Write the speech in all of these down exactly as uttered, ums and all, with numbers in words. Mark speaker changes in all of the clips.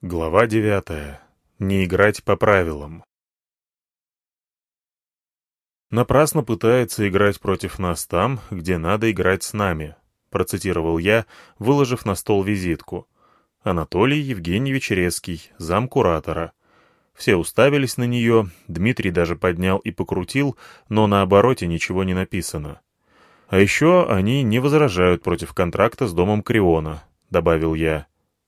Speaker 1: Глава девятая. Не играть по правилам. «Напрасно пытается играть против нас там, где надо играть с нами», процитировал я, выложив на стол визитку. Анатолий Евгеньевич Резкий, замкуратора. Все уставились на нее, Дмитрий даже поднял и покрутил, но на обороте ничего не написано. «А еще они не возражают против контракта с домом Криона», — добавил я.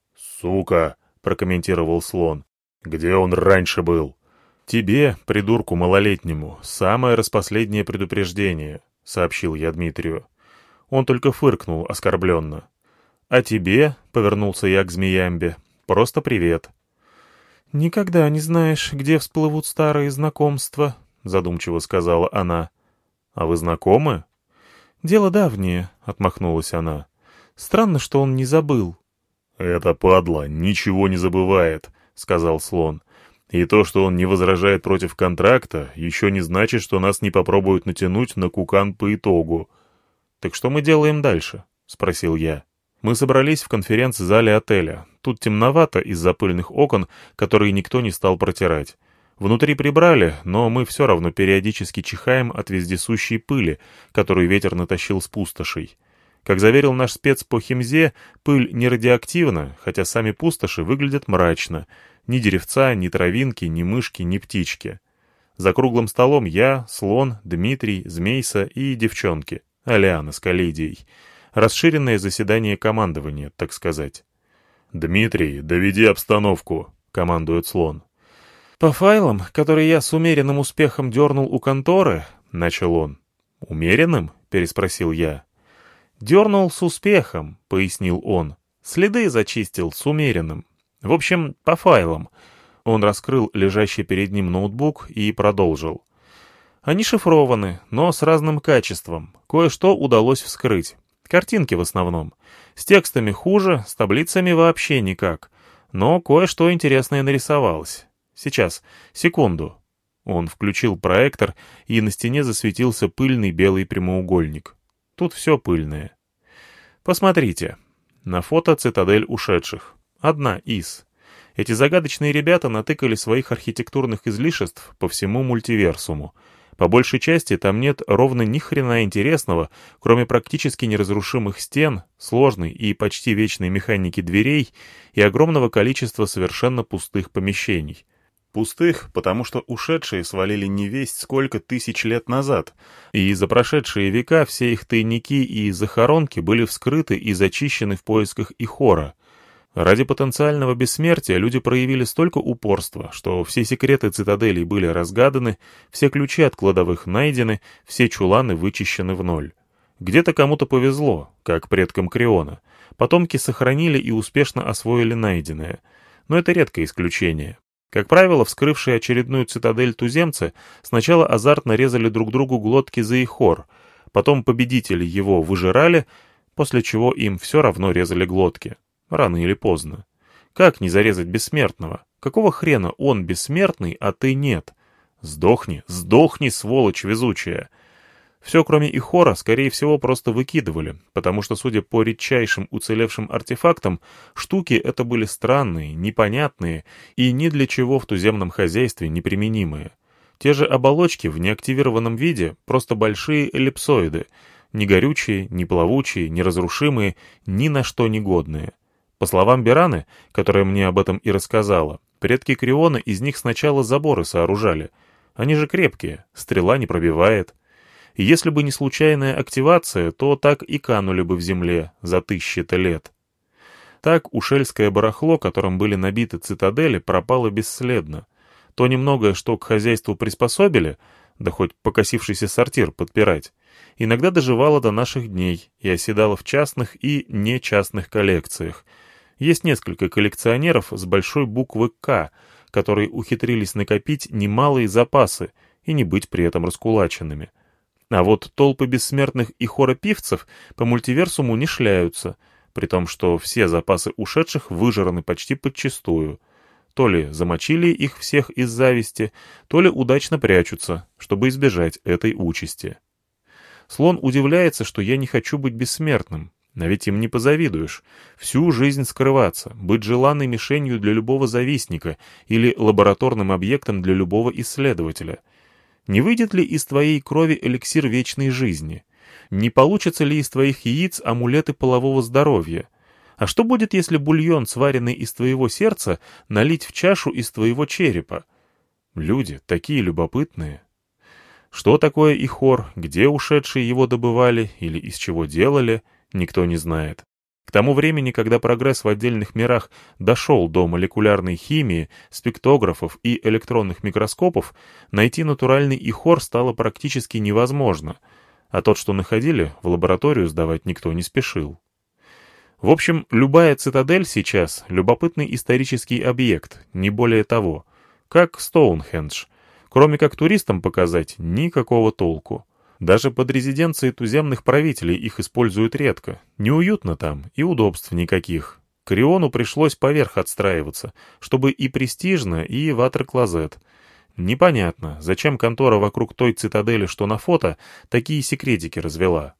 Speaker 1: «Сука!» — прокомментировал Слон. «Где он раньше был?» «Тебе, придурку малолетнему, самое распоследнее предупреждение», — сообщил я Дмитрию. Он только фыркнул оскорбленно. «А тебе», — повернулся я к Змеямбе, — «просто привет». «Никогда не знаешь, где всплывут старые знакомства», — задумчиво сказала она. «А вы знакомы?» «Дело давнее», — отмахнулась она. «Странно, что он не забыл». «Это падла ничего не забывает», — сказал Слон. «И то, что он не возражает против контракта, еще не значит, что нас не попробуют натянуть на кукан по итогу». «Так что мы делаем дальше?» — спросил я. Мы собрались в конференц-зале отеля. Тут темновато из-за пыльных окон, которые никто не стал протирать. Внутри прибрали, но мы все равно периодически чихаем от вездесущей пыли, которую ветер натащил с пустошей. Как заверил наш спец по химзе, пыль не радиоактивна, хотя сами пустоши выглядят мрачно. Ни деревца, ни травинки, ни мышки, ни птички. За круглым столом я, Слон, Дмитрий, Змейса и девчонки, Алиана с Калидией. Расширенное заседание командования, так сказать. «Дмитрий, доведи обстановку», — командует Слон. «По файлам, которые я с умеренным успехом дернул у конторы», — начал он. «Умеренным?» — переспросил я. «Дернул с успехом», — пояснил он. «Следы зачистил с умеренным. В общем, по файлам». Он раскрыл лежащий перед ним ноутбук и продолжил. «Они шифрованы, но с разным качеством. Кое-что удалось вскрыть. Картинки в основном. С текстами хуже, с таблицами вообще никак. Но кое-что интересное нарисовалось. Сейчас, секунду». Он включил проектор, и на стене засветился пыльный белый прямоугольник. Тут все пыльное. Посмотрите. На фото цитадель ушедших. Одна из. Эти загадочные ребята натыкали своих архитектурных излишеств по всему мультиверсуму. По большей части там нет ровно ни хрена интересного, кроме практически неразрушимых стен, сложной и почти вечной механики дверей и огромного количества совершенно пустых помещений. Пустых, потому что ушедшие свалили не весть сколько тысяч лет назад, и за прошедшие века все их тайники и захоронки были вскрыты и зачищены в поисках Ихора. Ради потенциального бессмертия люди проявили столько упорства, что все секреты цитаделей были разгаданы, все ключи от кладовых найдены, все чуланы вычищены в ноль. Где-то кому-то повезло, как предкам Криона. Потомки сохранили и успешно освоили найденное. Но это редкое исключение. Как правило, вскрывшие очередную цитадель туземцы сначала азартно резали друг другу глотки за Ихор, потом победители его выжирали, после чего им все равно резали глотки. Рано или поздно. Как не зарезать бессмертного? Какого хрена он бессмертный, а ты нет? Сдохни, сдохни, сволочь везучая. Все, кроме Ихора, скорее всего, просто выкидывали, потому что, судя по редчайшим уцелевшим артефактам, штуки это были странные, непонятные и ни для чего в туземном хозяйстве неприменимые. Те же оболочки в неактивированном виде — просто большие эллипсоиды, ни горючие, ни плавучие, ни разрушимые, ни на что негодные. По словам Бераны, которая мне об этом и рассказала, предки Криона из них сначала заборы сооружали. Они же крепкие, стрела не пробивает. И если бы не случайная активация, то так и канули бы в земле за тысячи-то лет. Так ушельское барахло, которым были набиты цитадели, пропало бесследно. То немногое, что к хозяйству приспособили, да хоть покосившийся сортир подпирать, иногда доживало до наших дней и оседало в частных и нечастных коллекциях. Есть несколько коллекционеров с большой буквы «К», которые ухитрились накопить немалые запасы и не быть при этом раскулаченными. А вот толпы бессмертных и хоропивцев по мультиверсуму не шляются, при том, что все запасы ушедших выжраны почти подчистую. То ли замочили их всех из зависти, то ли удачно прячутся, чтобы избежать этой участи. Слон удивляется, что я не хочу быть бессмертным. А ведь им не позавидуешь. Всю жизнь скрываться, быть желанной мишенью для любого завистника или лабораторным объектом для любого исследователя. Не выйдет ли из твоей крови эликсир вечной жизни? Не получится ли из твоих яиц амулеты полового здоровья? А что будет, если бульон, сваренный из твоего сердца, налить в чашу из твоего черепа? Люди такие любопытные. Что такое ихор, где ушедшие его добывали или из чего делали, никто не знает. К тому времени, когда прогресс в отдельных мирах дошел до молекулярной химии, спектрографов и электронных микроскопов, найти натуральный ихор стало практически невозможно, а тот, что находили, в лабораторию сдавать никто не спешил. В общем, любая цитадель сейчас — любопытный исторический объект, не более того, как Стоунхендж. Кроме как туристам показать, никакого толку. Даже под резиденцией туземных правителей их используют редко. Неуютно там и удобств никаких. К Риону пришлось поверх отстраиваться, чтобы и престижно, и ватер-клозет. Непонятно, зачем контора вокруг той цитадели, что на фото, такие секретики развела.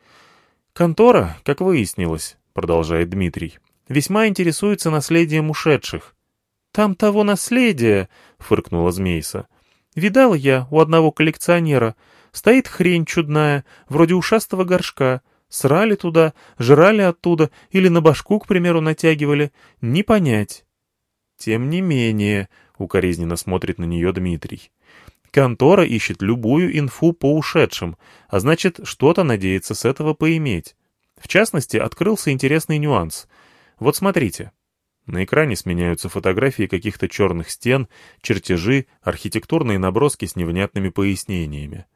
Speaker 1: «Контора, как выяснилось, — продолжает Дмитрий, — весьма интересуется наследием ушедших». «Там того наследия!» — фыркнула Змейса. «Видал я у одного коллекционера. Стоит хрень чудная, вроде ушастого горшка. Срали туда, жрали оттуда или на башку, к примеру, натягивали. Не понять». «Тем не менее», — укоризненно смотрит на нее Дмитрий, — «контора ищет любую инфу по ушедшим, а значит, что-то надеется с этого поиметь. В частности, открылся интересный нюанс. Вот смотрите». На экране сменяются фотографии каких-то черных стен, чертежи, архитектурные наброски с невнятными пояснениями.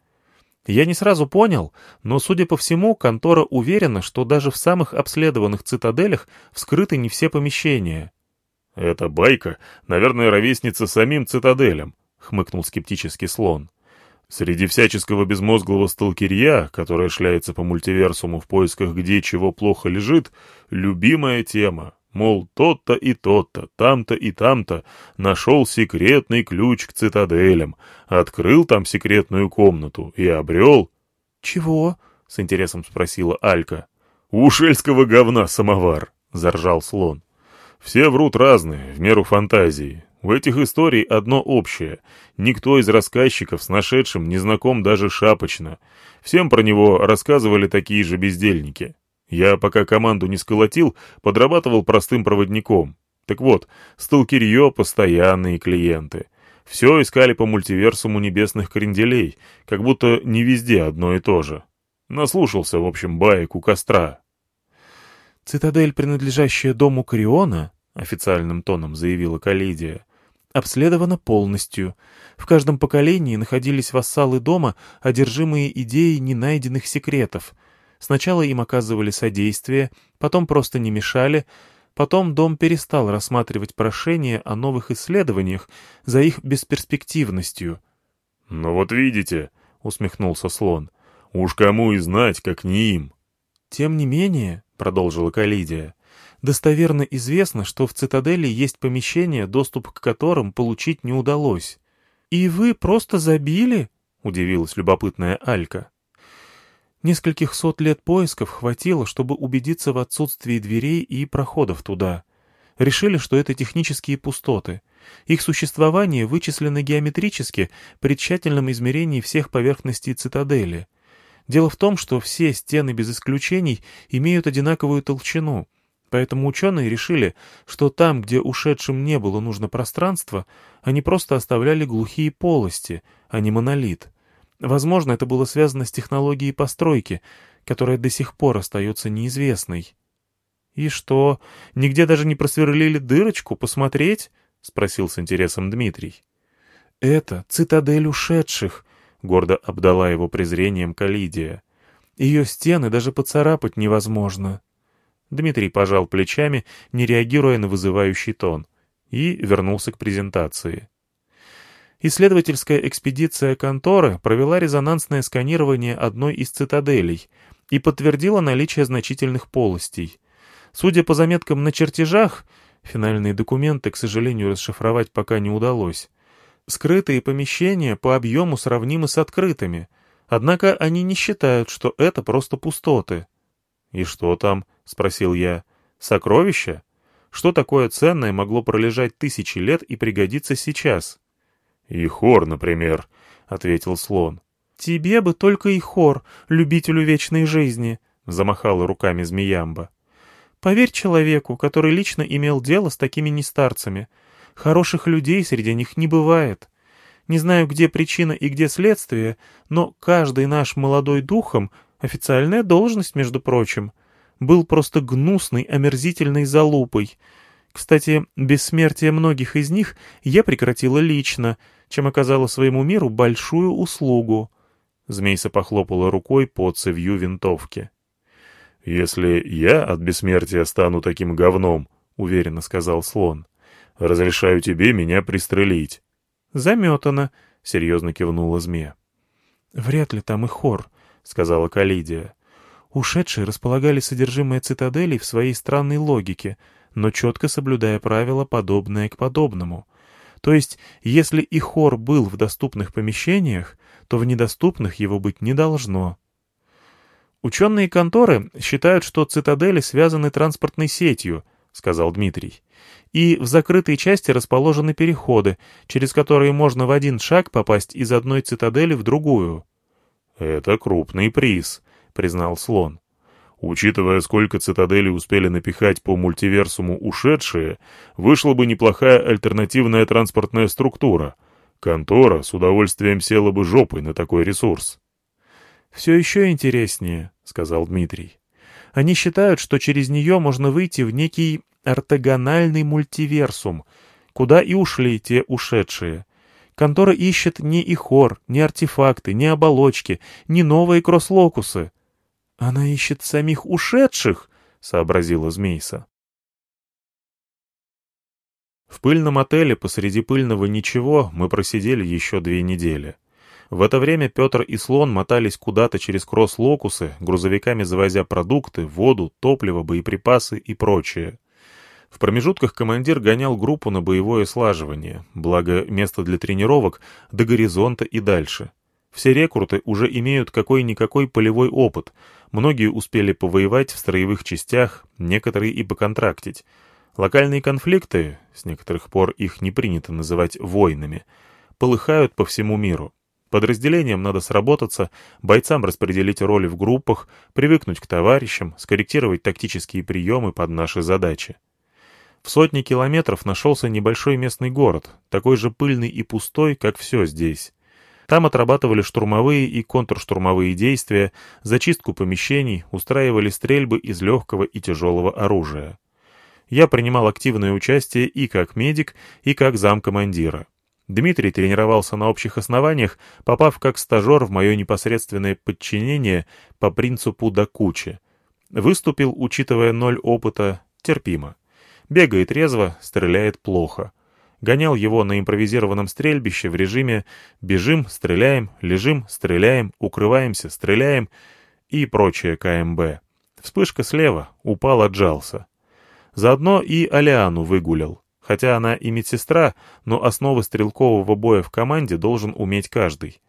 Speaker 1: Я не сразу понял, но, судя по всему, контора уверена, что даже в самых обследованных цитаделях вскрыты не все помещения. «Это байка, наверное, ровесница самим цитаделям», — хмыкнул скептически Слон. «Среди всяческого безмозглого сталкерья, которая шляется по мультиверсуму в поисках где чего плохо лежит, любимая тема. Мол, тот-то и тот-то, там-то и там-то нашел секретный ключ к цитаделям, открыл там секретную комнату и обрел...» «Чего?» — с интересом спросила Алька. «У ушельского говна самовар», — заржал Слон. «Все врут разные, в меру фантазии. У этих историй одно общее. Никто из рассказчиков с нашедшим не знаком даже шапочно. Всем про него рассказывали такие же бездельники. Я, пока команду не сколотил, подрабатывал простым проводником. Так вот, сталкерье — постоянные клиенты. Все искали по мультиверсуму небесных кренделей, как будто не везде одно и то же. Наслушался, в общем, баек у костра». «Цитадель, принадлежащая дому Кориона, — официальным тоном заявила Калидия, — обследована полностью. В каждом поколении находились вассалы дома, одержимые идеей ненайденных секретов. Сначала им оказывали содействие, потом просто не мешали, потом дом перестал рассматривать прошения о новых исследованиях за их бесперспективностью». «Ну вот видите», — усмехнулся Слон, — «уж кому и знать, как не им». «Тем не менее», — продолжила Калидия, — «достоверно известно, что в цитадели есть помещения, доступ к которым получить не удалось». «И вы просто забили?» — удивилась любопытная Алька. «Нескольких сот лет поисков хватило, чтобы убедиться в отсутствии дверей и проходов туда. Решили, что это технические пустоты. Их существование вычислено геометрически при тщательном измерении всех поверхностей цитадели. Дело в том, что все стены без исключений имеют одинаковую толщину, поэтому ученые решили, что там, где ушедшим не было нужно пространство, они просто оставляли глухие полости, а не монолит. Возможно, это было связано с технологией постройки, которая до сих пор остается неизвестной». «И что, нигде даже не просверлили дырочку посмотреть?» — спросил с интересом Дмитрий. «Это цитадель ушедших», — гордо обдала его презрением Калидия. «Ее стены даже поцарапать невозможно». Дмитрий пожал плечами, не реагируя на вызывающий тон, и вернулся к презентации. Исследовательская экспедиция конторы провела резонансное сканирование одной из цитаделей и подтвердила наличие значительных полостей. Судя по заметкам на чертежах, финальные документы, к сожалению, расшифровать пока не удалось, скрытые помещения по объему сравнимы с открытыми, однако они не считают, что это просто пустоты. «И что там?» — спросил я. «Сокровища? Что такое ценное могло пролежать тысячи лет и пригодиться сейчас?» «Ихор, например», — ответил слон. «Тебе бы только Ихор, любителю вечной жизни», — замахала руками змеямба. «Поверь человеку, который лично имел дело с такими нестарцами. Хороших людей среди них не бывает. Не знаю, где причина и где следствие, но каждый наш молодой духом, официальная должность, между прочим, был просто гнусной, омерзительной залупой. Кстати, бессмертие многих из них я прекратила лично, чем оказала своему миру большую услугу». Змейса похлопала рукой по цевью винтовки. «Если я от бессмертия стану таким говном, — уверенно сказал слон, — разрешаю тебе меня пристрелить». «Заметано», — серьезно кивнула змея. «Вряд ли там и хор», — сказала Калидия. «Ушедшие располагали содержимое цитаделей в своей странной логике, но четко соблюдая правила, подобное к подобному. То есть, если и хор был в доступных помещениях, то в недоступных его быть не должно». «Ученые конторы считают, что цитадели связаны транспортной сетью», — сказал Дмитрий. «И в закрытой части расположены переходы, через которые можно в один шаг попасть из одной цитадели в другую». «Это крупный приз», — признал слон. «Учитывая, сколько цитаделей успели напихать по мультиверсуму ушедшие, вышла бы неплохая альтернативная транспортная структура. Контора с удовольствием села бы жопой на такой ресурс». «Все еще интереснее», — сказал Дмитрий. «Они считают, что через нее можно выйти в некий ортогональный мультиверсум, куда и ушли те ушедшие. Контора ищет не ихор, не артефакты, не оболочки, не новые кросс-локусы». «Она ищет самих ушедших», — сообразила Змейса. В пыльном отеле посреди пыльного ничего мы просидели еще две недели. В это время Петр и Слон мотались куда-то через кросс-локусы, грузовиками завозя продукты, воду, топливо, боеприпасы и прочее. В промежутках командир гонял группу на боевое слаживание, благо место для тренировок до горизонта и дальше. Все рекруты уже имеют какой-никакой полевой опыт, многие успели повоевать в строевых частях, некоторые и поконтрактить. Локальные конфликты, с некоторых пор их не принято называть войнами, полыхают по всему миру. Подразделениям надо сработаться, бойцам распределить роли в группах, привыкнуть к товарищам, скорректировать тактические приемы под наши задачи. В сотни километров нашелся небольшой местный город, такой же пыльный и пустой, как все здесь. Там отрабатывали штурмовые и контрштурмовые действия, зачистку помещений, устраивали стрельбы из легкого и тяжелого оружия. Я принимал активное участие и как медик, и как замкомандира. Дмитрий тренировался на общих основаниях, попав как стажер в мое непосредственное подчинение по принципу до кучи. Выступил, учитывая ноль опыта, терпимо. Бегает резво, стреляет плохо. Гонял его на импровизированном стрельбище в режиме «бежим, стреляем, лежим, стреляем, укрываемся, стреляем» и прочее КМБ. Вспышка слева, упал, отжался. Заодно и Алиану выгулял. Хотя она и медсестра, но основы стрелкового боя в команде должен уметь каждый.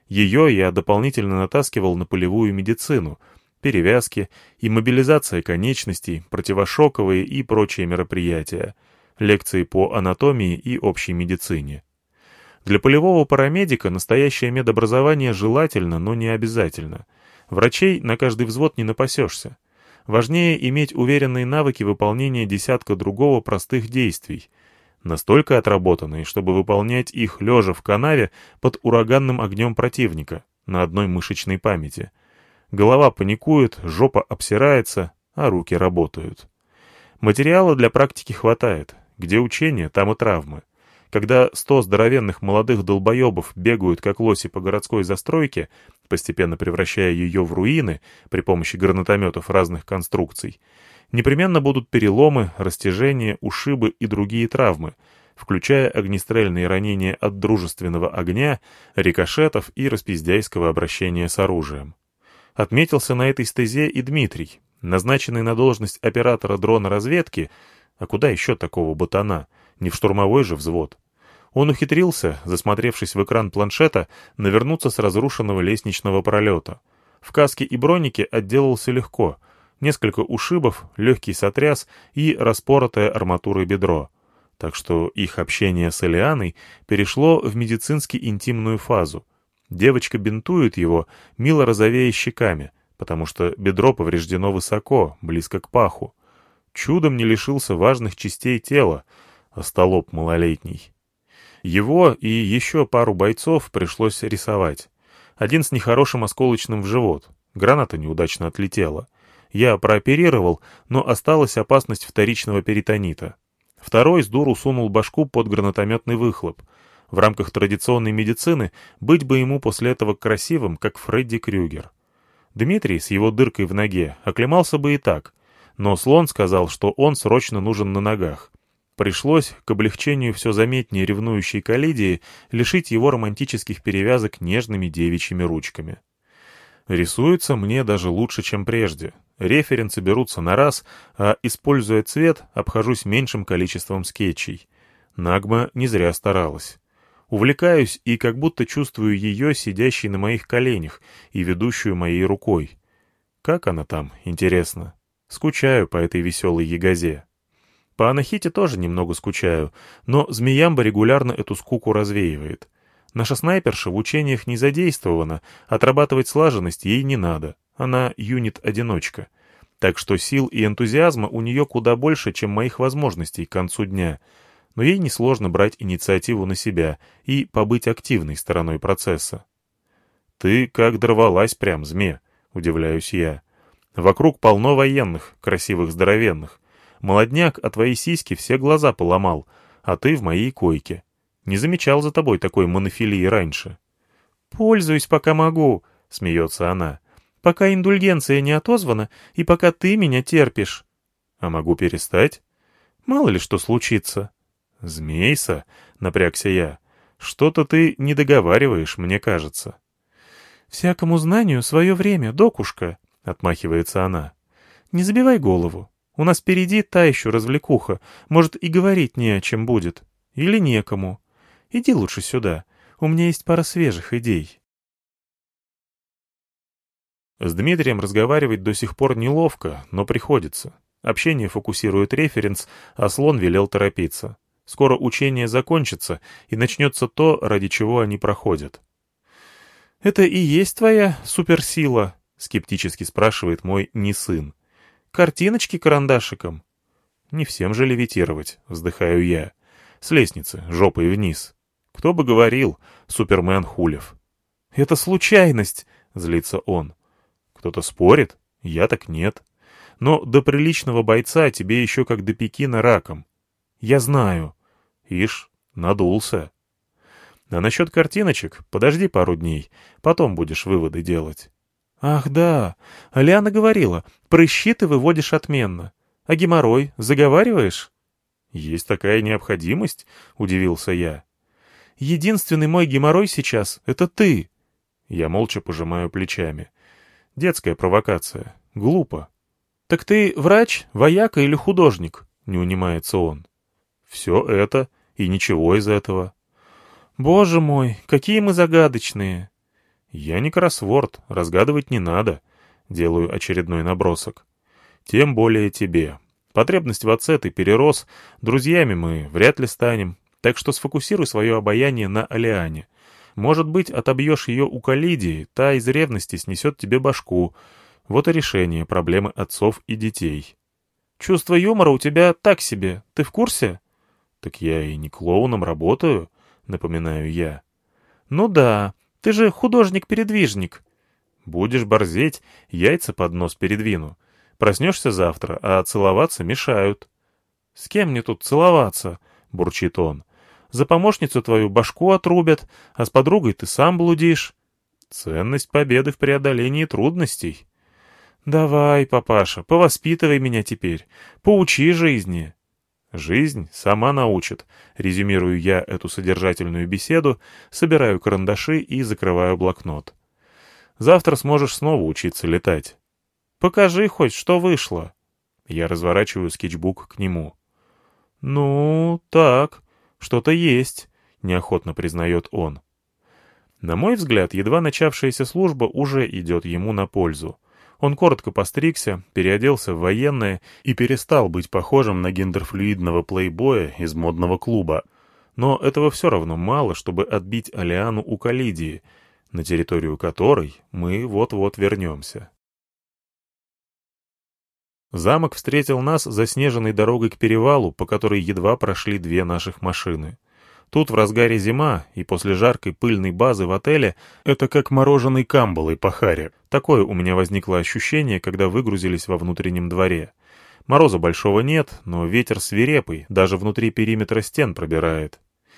Speaker 1: Ее я дополнительно натаскивал на полевую медицину, перевязки, иммобилизация конечностей, противошоковые и прочие мероприятия, лекции по анатомии и общей медицине. Для полевого парамедика настоящее медобразование желательно, но не обязательно. Врачей на каждый взвод не напасешься. Важнее иметь уверенные навыки выполнения десятка другого простых действий, настолько отработанные, чтобы выполнять их лежа в канаве под ураганным огнем противника, на одной мышечной памяти. Голова паникует, жопа обсирается, а руки работают. Материала для практики хватает. Где учения, там и травмы. Когда сто здоровенных молодых долбоебов бегают как лоси по городской застройке, постепенно превращая ее в руины при помощи гранатометов разных конструкций, непременно будут переломы, растяжения, ушибы и другие травмы, включая огнестрельные ранения от дружественного огня, рикошетов и распиздяйского обращения с оружием. Отметился на этой стезе и Дмитрий, назначенный на должность оператора дрона разведки, а куда еще такого ботана, не в штурмовой же взвод. Он ухитрился, засмотревшись в экран планшета, навернуться с разрушенного лестничного пролета. В каске и бронике отделался легко. Несколько ушибов, легкий сотряс и распоротое арматурой бедро. Так что их общение с Элианой перешло в медицински интимную фазу. Девочка бинтует его, мило розовея щеками, потому что бедро повреждено высоко, близко к паху. Чудом не лишился важных частей тела, остолоп малолетний. Его и еще пару бойцов пришлось рисовать. Один с нехорошим осколочным в живот. Граната неудачно отлетела. Я прооперировал, но осталась опасность вторичного перитонита. Второй с дуру сунул башку под гранатометный выхлоп. В рамках традиционной медицины быть бы ему после этого красивым, как Фредди Крюгер. Дмитрий с его дыркой в ноге оклемался бы и так, но Слон сказал, что он срочно нужен на ногах. Пришлось, к облегчению все заметнее ревнующей Калидии, лишить его романтических перевязок нежными девичьими ручками. Рисуется мне даже лучше, чем прежде. Референсы берутся на раз, а, используя цвет, обхожусь меньшим количеством скетчей. Нагма не зря старалась. Увлекаюсь и как будто чувствую ее, сидящей на моих коленях и ведущую моей рукой. Как она там, интересно? Скучаю по этой веселой ягозе. По Анахите тоже немного скучаю, но Змеямба регулярно эту скуку развеивает. Наша снайперша в учениях не задействована, отрабатывать слаженность ей не надо. Она юнит-одиночка. Так что сил и энтузиазма у нее куда больше, чем моих возможностей к концу дня. Но ей несложно брать инициативу на себя и побыть активной стороной процесса. «Ты как дорвалась прям, Зме», — удивляюсь я. «Вокруг полно военных, красивых здоровенных. Молодняк, а твои сиськи все глаза поломал, а ты в моей койке. Не замечал за тобой такой монофилии раньше». «Пользуюсь, пока могу», — смеется она. «Пока индульгенция не отозвана, и пока ты меня терпишь». «А могу перестать?» «Мало ли что случится». «Змейса», — напрягся я, — «что-то ты не договариваешь, мне кажется». «Всякому знанию свое время, докушка», — отмахивается она. «Не забивай голову. У нас впереди та еще развлекуха. Может, и говорить не о чем будет. Или некому. Иди лучше сюда. У меня есть пара свежих идей». С Дмитрием разговаривать до сих пор неловко, но приходится. Общение фокусирует референс, а Слон велел торопиться. Скоро учение закончится, и начнется то, ради чего они проходят. «Это и есть твоя суперсила?» — скептически спрашивает мой не сын. «Картиночки карандашиком?» «Не всем же левитировать», — вздыхаю я. «С лестницы, жопой вниз. Кто бы говорил, Супермен Хулев». «Это случайность», — злится он. «Кто-то спорит? Я так нет. Но до приличного бойца тебе еще как до Пекина раком». «Я знаю». «Ишь, надулся». «А насчет картиночек подожди пару дней, потом будешь выводы делать». «Ах да, Лиана говорила, прыщи ты выводишь отменно. А геморрой заговариваешь?» «Есть такая необходимость?» — удивился я. «Единственный мой геморрой сейчас — это ты». Я молча пожимаю плечами. Детская провокация. Глупо. «Так ты врач, вояка или художник?» — не унимается он. «Все это и ничего из этого». «Боже мой, какие мы загадочные!» «Я не кроссворд, разгадывать не надо», — делаю очередной набросок. «Тем более тебе. Потребность в отце ты перерос, друзьями мы вряд ли станем, так что сфокусируй свое обаяние на Алиане. Может быть, отобьешь ее у Калидии, та из ревности снесет тебе башку. Вот и решение проблемы отцов и детей». «Чувство юмора у тебя так себе, ты в курсе?» «Так я и не клоуном работаю», — напоминаю я. «Ну да, ты же художник-передвижник». «Будешь борзеть, яйца под нос передвину. Проснешься завтра, а целоваться мешают». «С кем мне тут целоваться?» — бурчит он. «За помощницу твою башку отрубят, а с подругой ты сам блудишь». «Ценность победы в преодолении трудностей». «Давай, папаша, повоспитывай меня теперь, поучи жизни». «Жизнь сама научит», — резюмирую я эту содержательную беседу, собираю карандаши и закрываю блокнот. «Завтра сможешь снова учиться летать». «Покажи хоть, что вышло». Я разворачиваю скетчбук к нему. «Ну, так, что-то есть», — неохотно признает он. На мой взгляд, едва начавшаяся служба уже идет ему на пользу. Он коротко постригся, переоделся в военное и перестал быть похожим на гендерфлюидного плейбоя из модного клуба. Но этого все равно мало, чтобы отбить Алиану у Калидии, на территорию которой мы вот-вот вернемся. Замок встретил нас заснеженной дорогой к перевалу, по которой едва прошли две наших машины. Тут в разгаре зима, и после жаркой пыльной базы в отеле это как мороженый камбал и пахаре. Такое у меня возникло ощущение, когда выгрузились во внутреннем дворе. Мороза большого нет, но ветер свирепый, даже внутри периметра стен пробирает.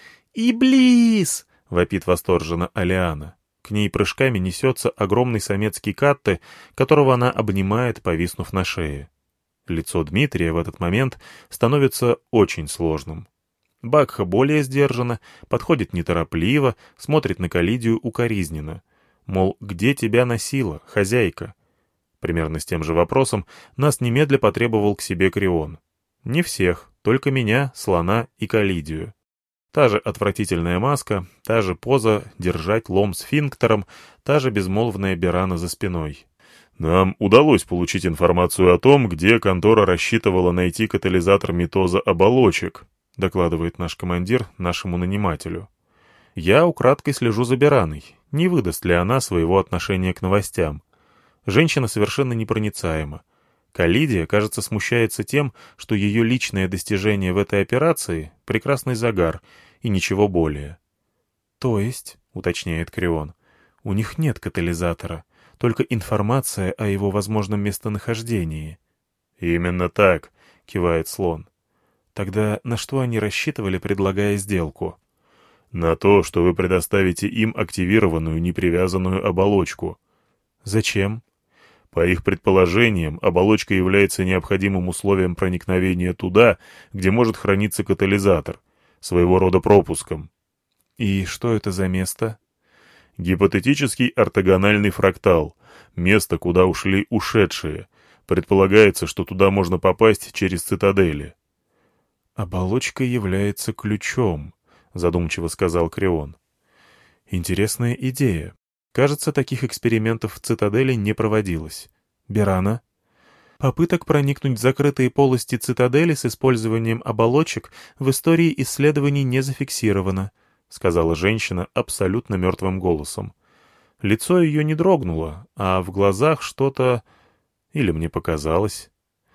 Speaker 1: «Иблис!» — вопит восторженно Алиана. К ней прыжками несется огромный самецкий катте, которого она обнимает, повиснув на шее. Лицо Дмитрия в этот момент становится очень сложным. Бакха более сдержанно, подходит неторопливо, смотрит на Калидию укоризненно. Мол, где тебя носила, хозяйка? Примерно с тем же вопросом нас немедля потребовал к себе Крион. Не всех, только меня, слона и Калидию. Та же отвратительная маска, та же поза держать лом сфинктером, та же безмолвная Берана за спиной.
Speaker 2: Нам удалось получить информацию о том, где контора рассчитывала найти катализатор митоза оболочек, — докладывает наш командир нашему нанимателю.
Speaker 1: Я украдкой слежу за Бераной, не выдаст ли она своего отношения к новостям. Женщина совершенно непроницаема. Калидия, кажется, смущается тем, что ее личное достижение в этой операции — прекрасный загар, и ничего более. — То есть, — уточняет Крион, — у них нет катализатора, только информация о его возможном местонахождении.
Speaker 2: — Именно так, — кивает слон.
Speaker 1: Тогда на что они рассчитывали, предлагая сделку?
Speaker 2: На то, что вы предоставите им активированную непривязанную оболочку.
Speaker 1: Зачем?
Speaker 2: По их предположениям, оболочка является необходимым условием проникновения туда, где может храниться катализатор, своего рода пропуском.
Speaker 1: И что это за место?
Speaker 2: Гипотетический ортогональный фрактал, место, куда ушли ушедшие. Предполагается, что туда можно попасть через цитадели.
Speaker 1: «Оболочка является ключом», — задумчиво сказал Крион. «Интересная идея. Кажется, таких экспериментов в цитадели не проводилось. Берана?» «Попыток проникнуть в закрытые полости цитадели с использованием оболочек в истории исследований не зафиксировано», — сказала женщина абсолютно мертвым голосом. Лицо ее не дрогнуло, а в глазах что-то... Или мне показалось.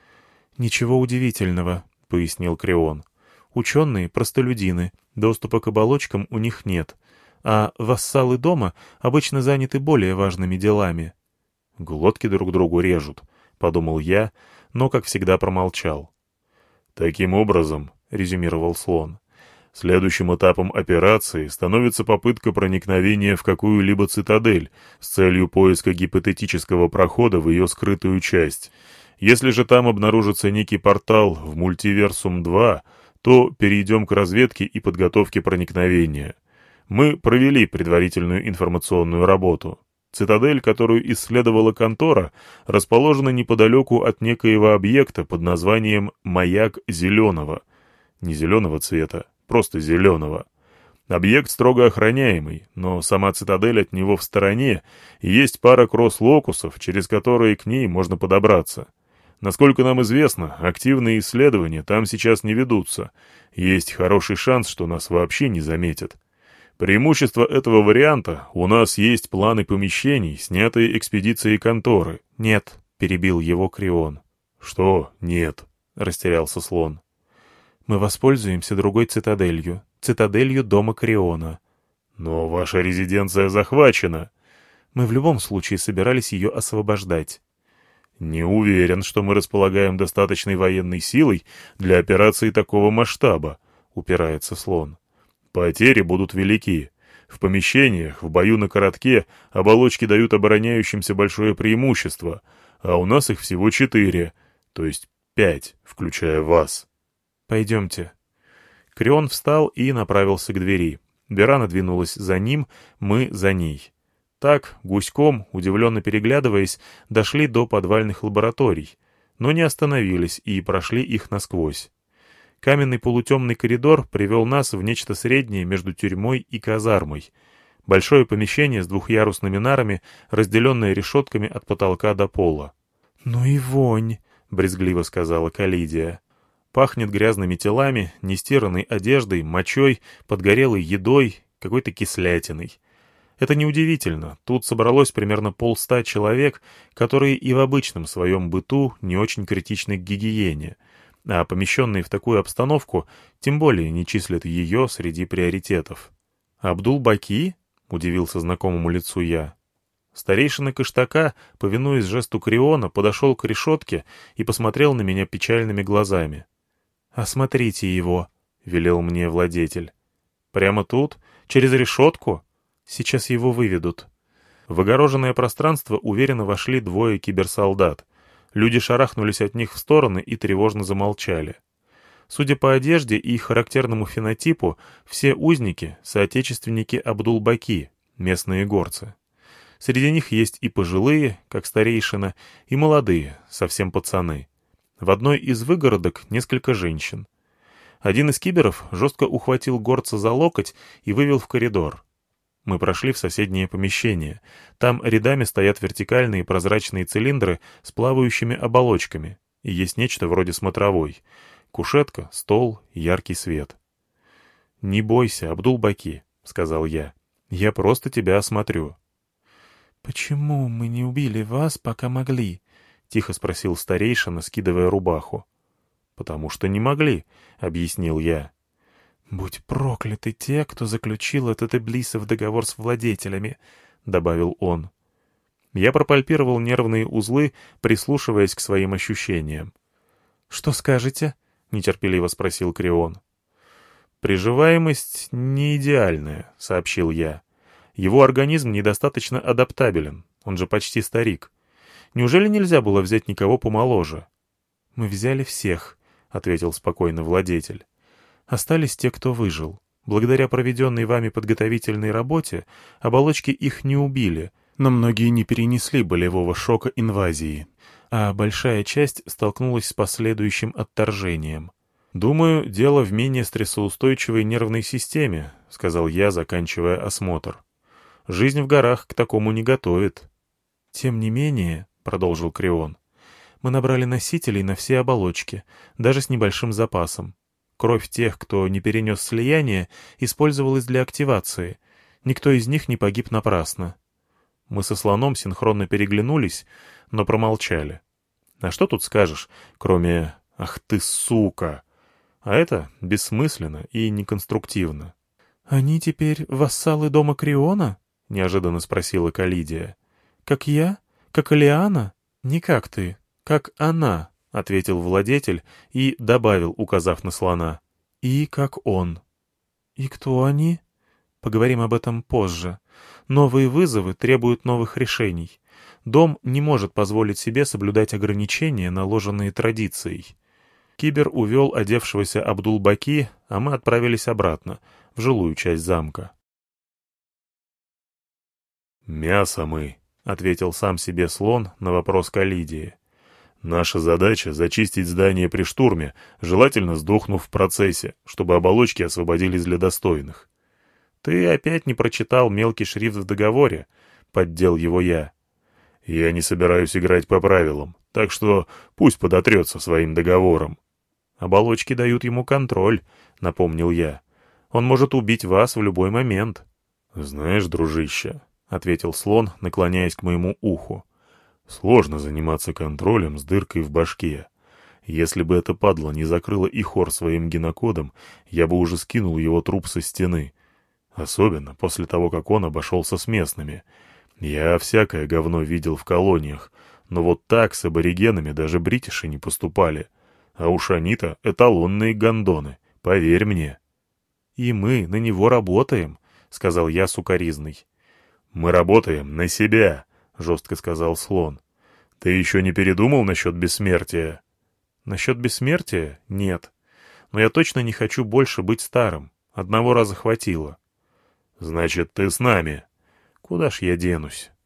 Speaker 1: «Ничего удивительного», — пояснил Крион. «Ученые — простолюдины, доступа к оболочкам у них нет, а вассалы дома обычно заняты более важными делами». «Глотки друг другу режут», — подумал я, но, как всегда, промолчал.
Speaker 2: «Таким образом», — резюмировал слон, — «следующим этапом операции становится попытка проникновения в какую-либо цитадель с целью поиска гипотетического прохода в ее скрытую часть. Если же там обнаружится некий портал в Мультиверсум два, то перейдем к разведке и подготовке проникновения. Мы провели предварительную информационную работу. Цитадель, которую исследовала контора, расположена неподалеку от некоего объекта под названием «Маяк Зеленого». Не зеленого цвета, просто зеленого. Объект строго охраняемый, но сама цитадель от него в стороне, и есть пара кросс-локусов, через которые к ней можно подобраться. Насколько нам известно, активные исследования там сейчас не ведутся. Есть хороший шанс, что нас вообще не заметят. Преимущество этого варианта — у нас есть планы помещений, снятые экспедицией конторы.
Speaker 1: «Нет», — перебил его Крион.
Speaker 2: «Что «нет»?» — растерялся слон.
Speaker 1: «Мы воспользуемся другой цитаделью, цитаделью дома Криона».
Speaker 2: «Но ваша резиденция захвачена».
Speaker 1: «Мы в любом случае собирались ее освобождать».
Speaker 2: «Не уверен, что мы располагаем достаточной военной силой для операции такого масштаба», — упирается слон. «Потери будут велики. В помещениях, в бою на коротке оболочки дают обороняющимся большое преимущество, а у нас их всего четыре, то есть пять, включая вас».
Speaker 1: «Пойдемте». Крион встал и направился к двери. Берана двинулась за ним, мы за ней. Так, гуськом, удивленно переглядываясь, дошли до подвальных лабораторий, но не остановились и прошли их насквозь. Каменный полутемный коридор привел нас в нечто среднее между тюрьмой и казармой. Большое помещение с двухъярусными нарами, разделенное решетками от потолка до пола. «Ну и вонь», — брезгливо сказала Калидия. «Пахнет грязными телами, нестиранной одеждой, мочой, подгорелой едой, какой-то кислятиной. Это неудивительно, тут собралось примерно полста человек, которые и в обычном своем быту не очень критичны к гигиене, а помещенные в такую обстановку тем более не числят ее среди приоритетов». «Абдул-Баки?» — удивился знакомому лицу я. Старейшина Кыштака, повинуясь жесту Криона, подошел к решетке и посмотрел на меня печальными глазами. «Осмотрите его», — велел мне владетель. «Прямо тут? Через решетку? Сейчас его выведут». В огороженное пространство уверенно вошли двое киберсолдат. Люди шарахнулись от них в стороны и тревожно замолчали. Судя по одежде и характерному фенотипу, все узники — соотечественники Абдул-Баки, местные горцы. Среди них есть и пожилые, как старейшина, и молодые, совсем пацаны. В одной из выгородок несколько женщин. Один из киберов жестко ухватил горца за локоть и вывел в коридор. Мы прошли в соседнее помещение. Там рядами стоят вертикальные прозрачные цилиндры с плавающими оболочками, и есть нечто вроде смотровой. Кушетка, стол, яркий свет. «Не бойся, Абдул-Баки», — сказал я. «Я просто тебя осмотрю». «Почему мы не убили вас, пока могли?» — тихо спросил старейшина, скидывая рубаху. «Потому что не могли», — объяснил я. «Будь прокляты те, кто заключил этот Иблисов договор с владетелями», — добавил он. Я пропальпировал нервные узлы, прислушиваясь к своим ощущениям. «Что скажете?» — нетерпеливо спросил Крион. «Приживаемость не идеальная», — сообщил я. «Его организм недостаточно адаптабелен, он же почти старик. Неужели нельзя было взять никого помоложе?» «Мы взяли всех», — ответил спокойно владетель. «Остались те, кто выжил. Благодаря проведенной вами подготовительной работе оболочки их не убили, но многие не перенесли болевого шока инвазии, а большая часть столкнулась с последующим отторжением. «Думаю, дело в менее стрессоустойчивой нервной системе», — сказал я, заканчивая осмотр. «Жизнь в горах к такому не готовит». «Тем не менее», — продолжил Крион, — «мы набрали носителей на все оболочки, даже с небольшим запасом. Кровь тех, кто не перенес слияние, использовалась для активации. Никто из них не погиб напрасно». Мы со слоном синхронно переглянулись, но промолчали. А что тут скажешь, кроме «ах ты сука»? А это бессмысленно и неконструктивно. «Они теперь вассалы дома Криона?» — неожиданно спросила Калидия. «Как я? Как Алиана? Не как ты, как она», — ответил владетель и добавил, указав на слона. «И как он». «И кто они?» «Поговорим об этом позже. Новые вызовы требуют новых решений. Дом не может позволить себе соблюдать ограничения, наложенные традицией». Кибер увел одевшегося Абдул-Баки, а мы отправились обратно, в жилую часть замка.
Speaker 2: «Мясо мы», — ответил сам себе слон на вопрос Калидии. «Наша задача — зачистить здание при штурме, желательно сдохнув в процессе, чтобы оболочки освободились для достойных».
Speaker 1: «Ты опять не прочитал мелкий шрифт в договоре», — поддел его я.
Speaker 2: «Я не собираюсь играть по правилам, так что пусть подотрется своим договором».
Speaker 1: «Оболочки дают ему контроль», — напомнил я. «Он может убить вас в любой момент».
Speaker 2: «Знаешь, дружище», — ответил слон, наклоняясь к моему уху, — «сложно заниматься контролем с дыркой в башке. Если бы это падло не закрыло и хор своим генокодом, я бы уже скинул его труп со стены. Особенно после того, как он обошелся с местными. Я всякое говно видел в колониях, но вот так с аборигенами даже бритиши не поступали. А уж они-то эталонные гондоны, поверь мне».
Speaker 1: «И мы на него работаем», — сказал я сукоризной.
Speaker 2: «Мы работаем на себя», — жестко сказал слон. «Ты еще не передумал насчет бессмертия?»
Speaker 1: «Насчет бессмертия? Нет. Но я точно не хочу больше быть старым. Одного раза хватило».
Speaker 2: «Значит, ты с нами?»
Speaker 1: «Куда ж я денусь?»